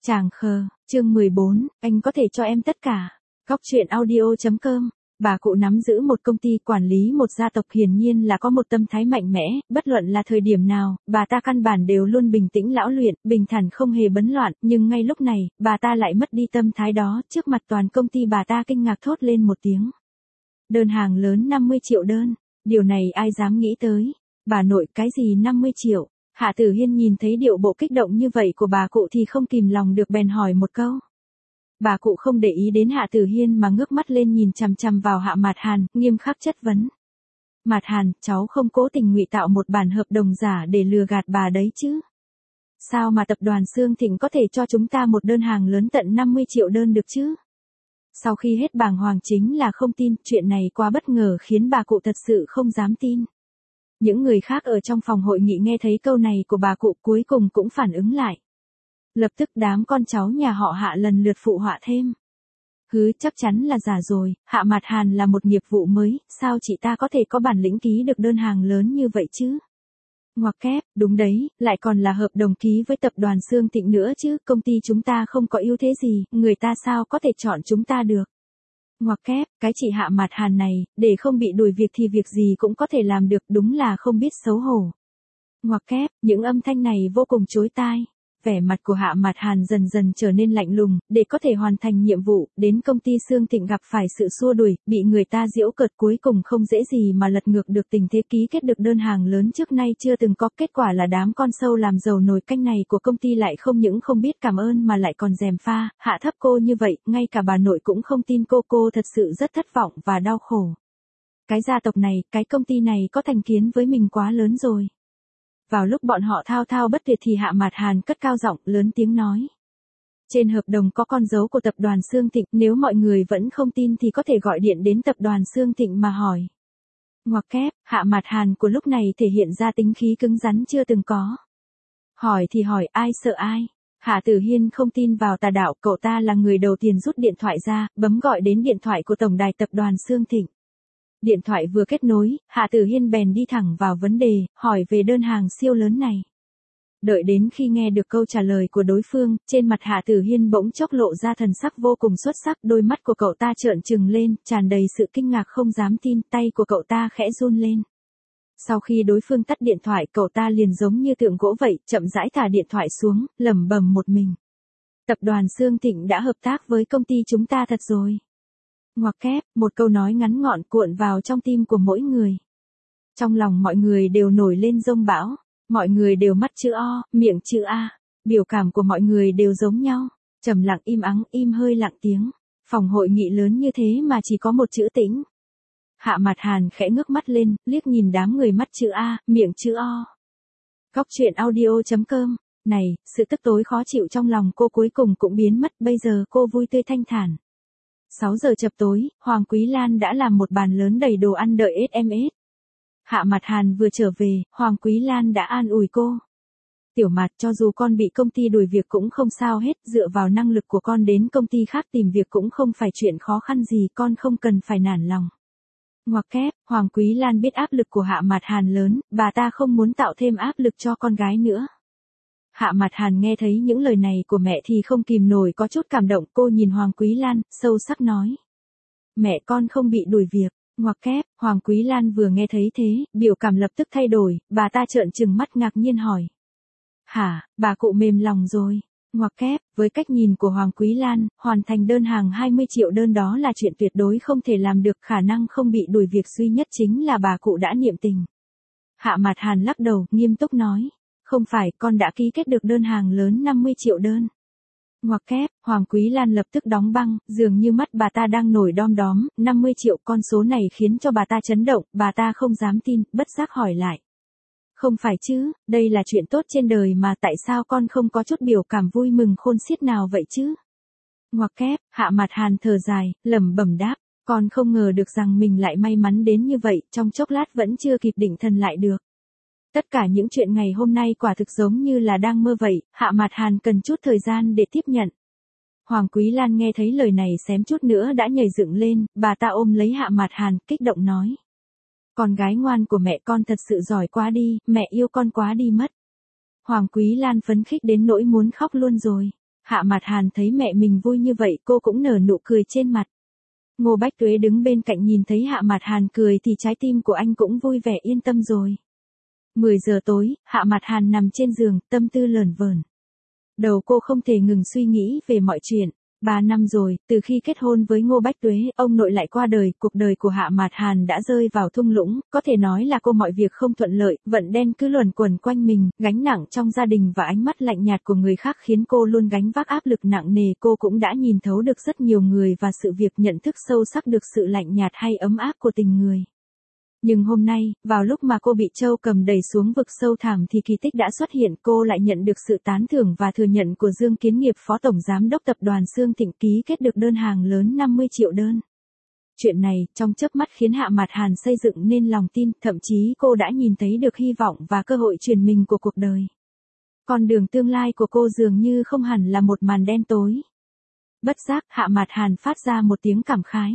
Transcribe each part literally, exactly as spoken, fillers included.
Chàng khờ, chương mười bốn, anh có thể cho em tất cả. Góc truyện audio chấm com. Bà cụ nắm giữ một công ty, quản lý một gia tộc, hiển nhiên là có một tâm thái mạnh mẽ, bất luận là thời điểm nào, bà ta căn bản đều luôn bình tĩnh lão luyện, bình thản không hề bấn loạn, nhưng ngay lúc này, bà ta lại mất đi tâm thái đó, trước mặt toàn công ty bà ta kinh ngạc thốt lên một tiếng. Đơn hàng lớn năm mươi triệu đơn, điều này ai dám nghĩ tới. Bà nội, cái gì năm mươi triệu? Hạ Tử Hiên nhìn thấy điệu bộ kích động như vậy của bà cụ thì không kìm lòng được bèn hỏi một câu. Bà cụ không để ý đến Hạ Tử Hiên mà ngước mắt lên nhìn chằm chằm vào Hạ Mạt Hàn, nghiêm khắc chất vấn. Mạt Hàn, cháu không cố tình ngụy tạo một bản hợp đồng giả để lừa gạt bà đấy chứ? Sao mà tập đoàn Sương Thịnh có thể cho chúng ta một đơn hàng lớn tận năm mươi triệu đơn được chứ? Sau khi hết bàng hoàng chính là không tin, chuyện này quá bất ngờ khiến bà cụ thật sự không dám tin. Những người khác ở trong phòng hội nghị nghe thấy câu này của bà cụ cuối cùng cũng phản ứng lại. Lập tức đám con cháu nhà họ Hạ lần lượt phụ họa thêm. Hứ, chắc chắn là giả rồi, Hạ Mạt Hàn là một nghiệp vụ mới, sao chị ta có thể có bản lĩnh ký được đơn hàng lớn như vậy chứ? Ngoặc kép, đúng đấy, lại còn là hợp đồng ký với tập đoàn Sương Thịnh nữa chứ, công ty chúng ta không có ưu thế gì, người ta sao có thể chọn chúng ta được? Ngoặc kép, cái chị Hạ Mạt Hàn này, để không bị đuổi việc thì việc gì cũng có thể làm được, đúng là không biết xấu hổ. Ngoặc kép, những âm thanh này vô cùng chói tai. Vẻ mặt của Hạ Mạt Hàn dần dần trở nên lạnh lùng, để có thể hoàn thành nhiệm vụ, đến công ty Sương Thịnh gặp phải sự xua đuổi, bị người ta giễu cợt, cuối cùng không dễ gì mà lật ngược được tình thế, ký kết được đơn hàng lớn trước nay chưa từng có. Kết quả là đám con sâu làm dầu nồi canh này của công ty lại không những không biết cảm ơn mà lại còn gièm pha, hạ thấp cô như vậy, ngay cả bà nội cũng không tin cô, cô thật sự rất thất vọng và đau khổ. Cái gia tộc này, cái công ty này có thành kiến với mình quá lớn rồi. Vào lúc bọn họ thao thao bất tuyệt thì Hạ Mạt Hàn cất cao giọng, lớn tiếng nói. Trên hợp đồng có con dấu của tập đoàn Sương Thịnh, nếu mọi người vẫn không tin thì có thể gọi điện đến tập đoàn Sương Thịnh mà hỏi. Ngoặc kép, Hạ Mạt Hàn của lúc này thể hiện ra tính khí cứng rắn chưa từng có. Hỏi thì hỏi, ai sợ ai? Hạ Tử Hiên không tin vào tà đạo, cậu ta là người đầu tiên rút điện thoại ra, bấm gọi đến điện thoại của tổng đài tập đoàn Sương Thịnh. Điện thoại vừa kết nối, Hạ Tử Hiên bèn đi thẳng vào vấn đề, hỏi về đơn hàng siêu lớn này. Đợi đến khi nghe được câu trả lời của đối phương, trên mặt Hạ Tử Hiên bỗng chốc lộ ra thần sắc vô cùng xuất sắc, đôi mắt của cậu ta trợn trừng lên, tràn đầy sự kinh ngạc không dám tin, tay của cậu ta khẽ run lên. Sau khi đối phương tắt điện thoại, cậu ta liền giống như tượng gỗ vậy, chậm rãi thả điện thoại xuống, lẩm bẩm một mình. Tập đoàn Sương Thịnh đã hợp tác với công ty chúng ta thật rồi. Ngoặc kép, một câu nói ngắn gọn cuộn vào trong tim của mỗi người. Trong lòng mọi người đều nổi lên dông bão, mọi người đều mắt chữ O, miệng chữ A, biểu cảm của mọi người đều giống nhau, trầm lặng im ắng, im hơi lặng tiếng. Phòng hội nghị lớn như thế mà chỉ có một chữ tĩnh. Hạ Mạt Hàn khẽ ngước mắt lên, liếc nhìn đám người mắt chữ A, miệng chữ O. Góc truyện audio chấm com. Này, sự tức tối khó chịu trong lòng cô cuối cùng cũng biến mất, bây giờ cô vui tươi thanh thản. sáu giờ chập tối, Hoàng Quý Lan đã làm một bàn lớn đầy đồ ăn đợi ét em ét. Hạ Mạt Hàn vừa trở về, Hoàng Quý Lan đã an ủi cô. Tiểu Mạt, cho dù con bị công ty đuổi việc cũng không sao hết, dựa vào năng lực của con đến công ty khác tìm việc cũng không phải chuyện khó khăn gì, con không cần phải nản lòng. Ngoặc kép, Hoàng Quý Lan biết áp lực của Hạ Mạt Hàn lớn, bà ta không muốn tạo thêm áp lực cho con gái nữa. Hạ Mạt Hàn nghe thấy những lời này của mẹ thì không kìm nổi có chút cảm động, cô nhìn Hoàng Quý Lan, sâu sắc nói. Mẹ con không bị đuổi việc. Ngoặc kép, Hoàng Quý Lan vừa nghe thấy thế, biểu cảm lập tức thay đổi, bà ta trợn trừng mắt ngạc nhiên hỏi. Hả, bà cụ mềm lòng rồi. Ngoặc kép, với cách nhìn của Hoàng Quý Lan, hoàn thành đơn hàng hai mươi triệu đơn đó là chuyện tuyệt đối không thể làm được, khả năng không bị đuổi việc duy nhất chính là bà cụ đã niệm tình. Hạ Mạt Hàn lắc đầu, nghiêm túc nói. Không phải, con đã ký kết được đơn hàng lớn năm mươi triệu đơn. Ngoặc kép, Hoàng Quý Lan lập tức đóng băng, dường như mắt bà ta đang nổi đom đóm, năm mươi triệu, con số này khiến cho bà ta chấn động, bà ta không dám tin, bất giác hỏi lại. Không phải chứ, đây là chuyện tốt trên đời mà, tại sao con không có chút biểu cảm vui mừng khôn xiết nào vậy chứ? Ngoặc kép, Hạ Mạt Hàn thở dài, lẩm bẩm đáp, con không ngờ được rằng mình lại may mắn đến như vậy, trong chốc lát vẫn chưa kịp định thần lại được. Tất cả những chuyện ngày hôm nay quả thực giống như là đang mơ vậy, Hạ Mạt Hàn cần chút thời gian để tiếp nhận. Hoàng Quý Lan nghe thấy lời này xém chút nữa đã nhảy dựng lên, bà ta ôm lấy Hạ Mạt Hàn, kích động nói. Con gái ngoan của mẹ con thật sự giỏi quá đi, mẹ yêu con quá đi mất. Hoàng Quý Lan phấn khích đến nỗi muốn khóc luôn rồi. Hạ Mạt Hàn thấy mẹ mình vui như vậy cô cũng nở nụ cười trên mặt. Ngô Bách Tuế đứng bên cạnh nhìn thấy Hạ Mạt Hàn cười thì trái tim của anh cũng vui vẻ yên tâm rồi. mười giờ tối, Hạ Mạt Hàn nằm trên giường, tâm tư lởn vởn. Đầu cô không thể ngừng suy nghĩ về mọi chuyện. Ba năm rồi, từ khi kết hôn với Ngô Bách Tuế, ông nội lại qua đời, cuộc đời của Hạ Mạt Hàn đã rơi vào thung lũng, có thể nói là cô mọi việc không thuận lợi, vận đen cứ luẩn quẩn quanh mình, gánh nặng trong gia đình và ánh mắt lạnh nhạt của người khác khiến cô luôn gánh vác áp lực nặng nề. Cô cũng đã nhìn thấu được rất nhiều người và sự việc, nhận thức sâu sắc được sự lạnh nhạt hay ấm áp của tình người. Nhưng hôm nay, vào lúc mà cô bị Châu Cầm đẩy xuống vực sâu thẳm thì kỳ tích đã xuất hiện, cô lại nhận được sự tán thưởng và thừa nhận của Dương Kiến Nghiệp, Phó Tổng Giám đốc Tập đoàn Xương Thịnh, ký kết được đơn hàng lớn năm mươi triệu đơn. Chuyện này, trong chớp mắt khiến Hạ Mạt Hàn xây dựng nên lòng tin, thậm chí cô đã nhìn thấy được hy vọng và cơ hội chuyển mình của cuộc đời. Con đường tương lai của cô dường như không hẳn là một màn đen tối. Bất giác, Hạ Mạt Hàn phát ra một tiếng cảm khái.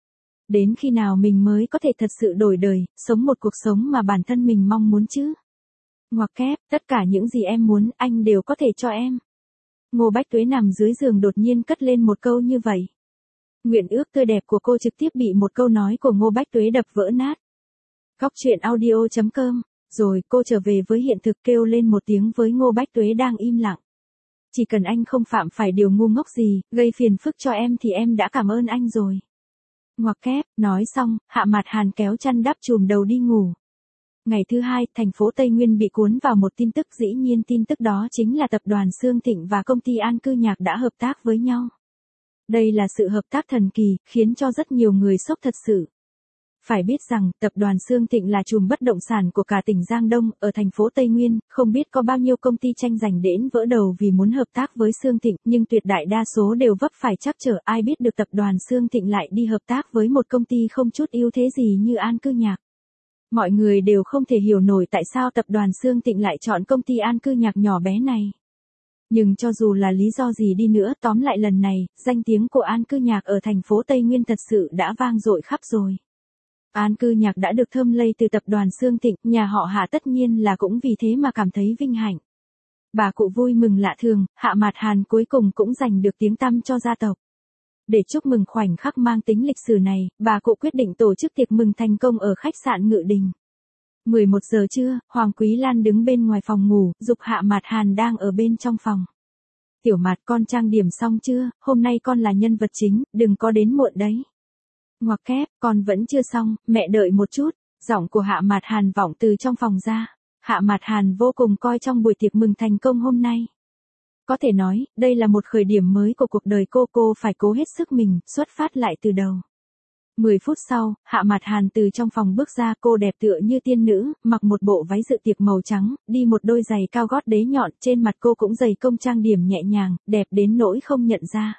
Đến khi nào mình mới có thể thật sự đổi đời, sống một cuộc sống mà bản thân mình mong muốn chứ? Ngoặc kép, tất cả những gì em muốn, anh đều có thể cho em. Ngô Bách Tuế nằm dưới giường đột nhiên cất lên một câu như vậy. Nguyện ước tươi đẹp của cô trực tiếp bị một câu nói của Ngô Bách Tuế đập vỡ nát. Góc truyện audio chấm com. Rồi cô trở về với hiện thực, kêu lên một tiếng với Ngô Bách Tuế đang im lặng. Chỉ cần anh không phạm phải điều ngu ngốc gì, gây phiền phức cho em thì em đã cảm ơn anh rồi. Ngoặc kép, nói xong, Hạ Mạt Hàn kéo chăn đắp chùm đầu đi ngủ. Ngày thứ hai, thành phố Tây Nguyên bị cuốn vào một tin tức, dĩ nhiên tin tức đó chính là tập đoàn Xương Thịnh và công ty An Cư Nhạc đã hợp tác với nhau. Đây là sự hợp tác thần kỳ, khiến cho rất nhiều người sốc thật sự. Phải biết rằng, tập đoàn Xương Thịnh là chùm bất động sản của cả tỉnh Giang Đông, ở thành phố Tây Nguyên, không biết có bao nhiêu công ty tranh giành đến vỡ đầu vì muốn hợp tác với Xương Thịnh, nhưng tuyệt đại đa số đều vấp phải trắc trở, ai biết được tập đoàn Xương Thịnh lại đi hợp tác với một công ty không chút ưu thế gì như An Cư Nhạc. Mọi người đều không thể hiểu nổi tại sao tập đoàn Xương Thịnh lại chọn công ty An Cư Nhạc nhỏ bé này. Nhưng cho dù là lý do gì đi nữa, tóm lại lần này, danh tiếng của An Cư Nhạc ở thành phố Tây Nguyên thật sự đã vang dội khắp rồi. An Cư Nhạc đã được thơm lây từ tập đoàn Xương Thịnh, nhà họ Hạ tất nhiên là cũng vì thế mà cảm thấy vinh hạnh. Bà cụ vui mừng lạ thường, Hạ Mạt Hàn cuối cùng cũng giành được tiếng tăm cho gia tộc. Để chúc mừng khoảnh khắc mang tính lịch sử này, bà cụ quyết định tổ chức tiệc mừng thành công ở khách sạn Ngự Đình. mười một giờ trưa, Hoàng Quý Lan đứng bên ngoài phòng ngủ, giục Hạ Mạt Hàn đang ở bên trong phòng. Tiểu Mạt, con trang điểm xong chưa, hôm nay con là nhân vật chính, đừng có đến muộn đấy. Ngoặc kép, con vẫn chưa xong, mẹ đợi một chút. Giọng của Hạ Mạt Hàn vọng từ trong phòng ra. Hạ Mạt Hàn vô cùng coi trong buổi tiệc mừng thành công hôm nay. Có thể nói, đây là một khởi điểm mới của cuộc đời cô, cô phải cố hết sức mình, xuất phát lại từ đầu. mười phút sau, Hạ Mạt Hàn từ trong phòng bước ra, cô đẹp tựa như tiên nữ, mặc một bộ váy dự tiệc màu trắng, đi một đôi giày cao gót đế nhọn, trên mặt cô cũng dày công trang điểm nhẹ nhàng, đẹp đến nỗi không nhận ra.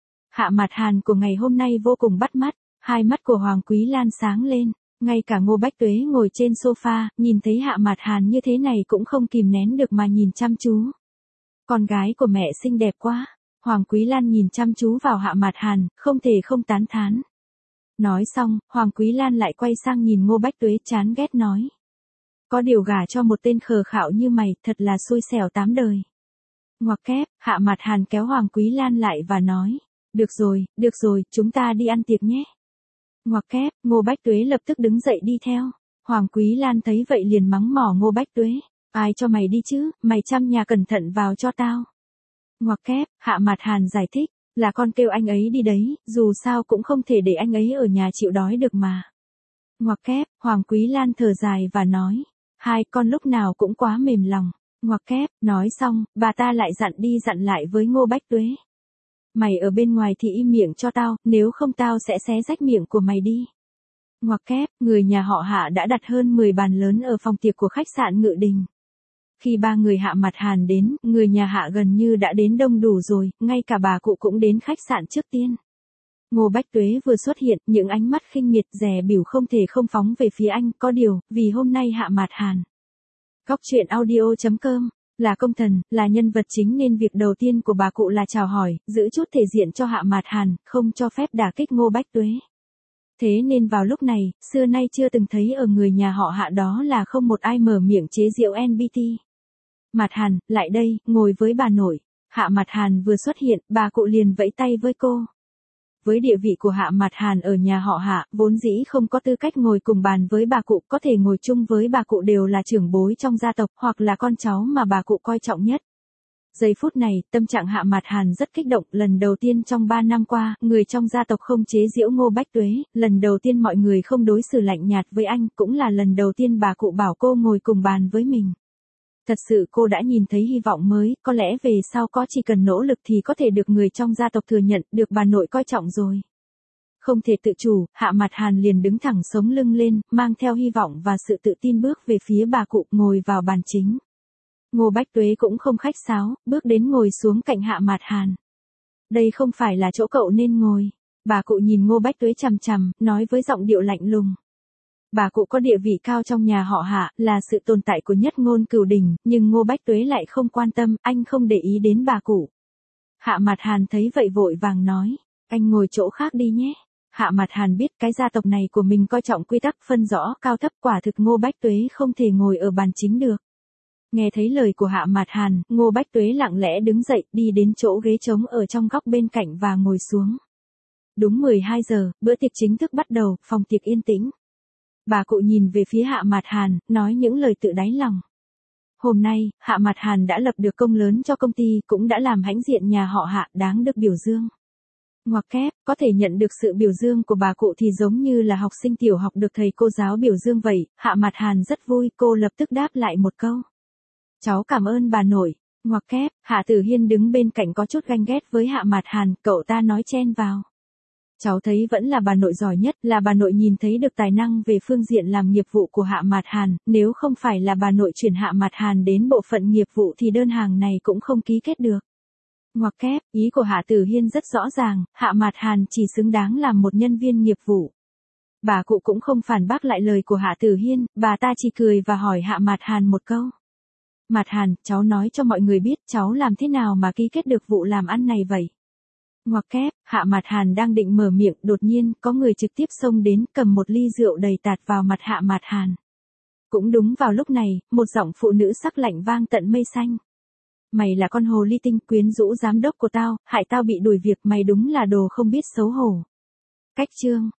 Hạ Mạt Hàn của ngày hôm nay vô cùng bắt mắt, hai mắt của Hoàng Quý Lan sáng lên, ngay cả Ngô Bách Tuế ngồi trên sofa, nhìn thấy Hạ Mạt Hàn như thế này cũng không kìm nén được mà nhìn chăm chú. Con gái của mẹ xinh đẹp quá. Hoàng Quý Lan nhìn chăm chú vào Hạ Mạt Hàn, không thể không tán thán. Nói xong, Hoàng Quý Lan lại quay sang nhìn Ngô Bách Tuế chán ghét nói. Có điều gả cho một tên khờ khạo như mày, thật là xui xẻo tám đời. Ngoặc kép, Hạ Mạt Hàn kéo Hoàng Quý Lan lại và nói. Được rồi, được rồi, chúng ta đi ăn tiệc nhé. Ngoặc kép, Ngô Bách Tuế lập tức đứng dậy đi theo. Hoàng Quý Lan thấy vậy liền mắng mỏ Ngô Bách Tuế. Ai cho mày đi chứ, mày chăm nhà cẩn thận vào cho tao. Ngoặc kép, Hạ Mạt Hàn giải thích, là con kêu anh ấy đi đấy, dù sao cũng không thể để anh ấy ở nhà chịu đói được mà. Ngoặc kép, Hoàng Quý Lan thở dài và nói, hai con lúc nào cũng quá mềm lòng. Ngoặc kép, nói xong, bà ta lại dặn đi dặn lại với Ngô Bách Tuế. Mày ở bên ngoài thì im miệng cho tao, nếu không tao sẽ xé rách miệng của mày đi. Ngoặc kép, người nhà họ Hạ đã đặt hơn mười bàn lớn ở phòng tiệc của khách sạn Ngự Đình. Khi ba người Hạ Mạt Hàn đến, người nhà Hạ gần như đã đến đông đủ rồi, ngay cả bà cụ cũng đến khách sạn trước tiên. Ngô Bách Tuế vừa xuất hiện, những ánh mắt khinh miệt dè bỉu không thể không phóng về phía anh, có điều, vì hôm nay Hạ Mạt Hàn. Góc truyện audio chấm com, là công thần, là nhân vật chính nên việc đầu tiên của bà cụ là chào hỏi, giữ chút thể diện cho Hạ Mạt Hàn, không cho phép đả kích Ngô Bách Tuế. Thế nên vào lúc này, xưa nay chưa từng thấy ở người nhà họ Hạ đó là không một ai mở miệng chế giễu en bê tê. Mạt Hàn, lại đây, ngồi với bà nội. Hạ Mạt Hàn vừa xuất hiện, bà cụ liền vẫy tay với cô. Với địa vị của Hạ Mạt Hàn ở nhà họ Hạ, vốn dĩ không có tư cách ngồi cùng bàn với bà cụ, có thể ngồi chung với bà cụ đều là trưởng bối trong gia tộc, hoặc là con cháu mà bà cụ coi trọng nhất. Giây phút này, tâm trạng Hạ Mạt Hàn rất kích động, lần đầu tiên trong ba năm qua, người trong gia tộc không chế giễu Ngô Bách Tuế, lần đầu tiên mọi người không đối xử lạnh nhạt với anh, cũng là lần đầu tiên bà cụ bảo cô ngồi cùng bàn với mình. Thật sự cô đã nhìn thấy hy vọng mới, có lẽ về sau có chỉ cần nỗ lực thì có thể được người trong gia tộc thừa nhận, được bà nội coi trọng rồi. Không thể tự chủ, Hạ Mạt Hàn liền đứng thẳng sống lưng lên, mang theo hy vọng và sự tự tin bước về phía bà cụ, ngồi vào bàn chính. Ngô Bách Tuế cũng không khách sáo, bước đến ngồi xuống cạnh Hạ Mạt Hàn. Đây không phải là chỗ cậu nên ngồi. Bà cụ nhìn Ngô Bách Tuế chằm chằm, nói với giọng điệu lạnh lùng. Bà cụ có địa vị cao trong nhà họ Hạ, là sự tồn tại của nhất ngôn cửu đỉnh, nhưng Ngô Bách Tuế lại không quan tâm, anh không để ý đến bà cụ. Hạ Mạt Hàn thấy vậy vội vàng nói, anh ngồi chỗ khác đi nhé. Hạ Mạt Hàn biết cái gia tộc này của mình coi trọng quy tắc phân rõ cao thấp, quả thực Ngô Bách Tuế không thể ngồi ở bàn chính được. Nghe thấy lời của Hạ Mạt Hàn, Ngô Bách Tuế lặng lẽ đứng dậy, đi đến chỗ ghế trống ở trong góc bên cạnh và ngồi xuống. Đúng mười hai giờ, bữa tiệc chính thức bắt đầu, phòng tiệc yên tĩnh. Bà cụ nhìn về phía Hạ Mạt Hàn, nói những lời tự đáy lòng. Hôm nay, Hạ Mạt Hàn đã lập được công lớn cho công ty, cũng đã làm hãnh diện nhà họ Hạ, đáng được biểu dương. Ngoặc kép, có thể nhận được sự biểu dương của bà cụ thì giống như là học sinh tiểu học được thầy cô giáo biểu dương vậy. Hạ Mạt Hàn rất vui, cô lập tức đáp lại một câu. Cháu cảm ơn bà nội. Ngoặc kép, Hạ Tử Hiên đứng bên cạnh có chút ganh ghét với Hạ Mạt Hàn, cậu ta nói chen vào. Cháu thấy vẫn là bà nội giỏi nhất, là bà nội nhìn thấy được tài năng về phương diện làm nghiệp vụ của Hạ Mạt Hàn, nếu không phải là bà nội chuyển Hạ Mạt Hàn đến bộ phận nghiệp vụ thì đơn hàng này cũng không ký kết được. Ngoặc kép, ý của Hạ Tử Hiên rất rõ ràng, Hạ Mạt Hàn chỉ xứng đáng làm một nhân viên nghiệp vụ. Bà cụ cũng không phản bác lại lời của Hạ Tử Hiên, bà ta chỉ cười và hỏi Hạ Mạt Hàn một câu. Mạt Hàn, cháu nói cho mọi người biết cháu làm thế nào mà ký kết được vụ làm ăn này vậy? Ngoặc kép, Hạ Mạt Hàn đang định mở miệng, đột nhiên, có người trực tiếp xông đến, cầm một ly rượu đầy tạt vào mặt Hạ Mạt Hàn. Cũng đúng vào lúc này, một giọng phụ nữ sắc lạnh vang tận mây xanh. Mày là con hồ ly tinh quyến rũ giám đốc của tao, hại tao bị đuổi việc, mày đúng là đồ không biết xấu hổ. Cách chương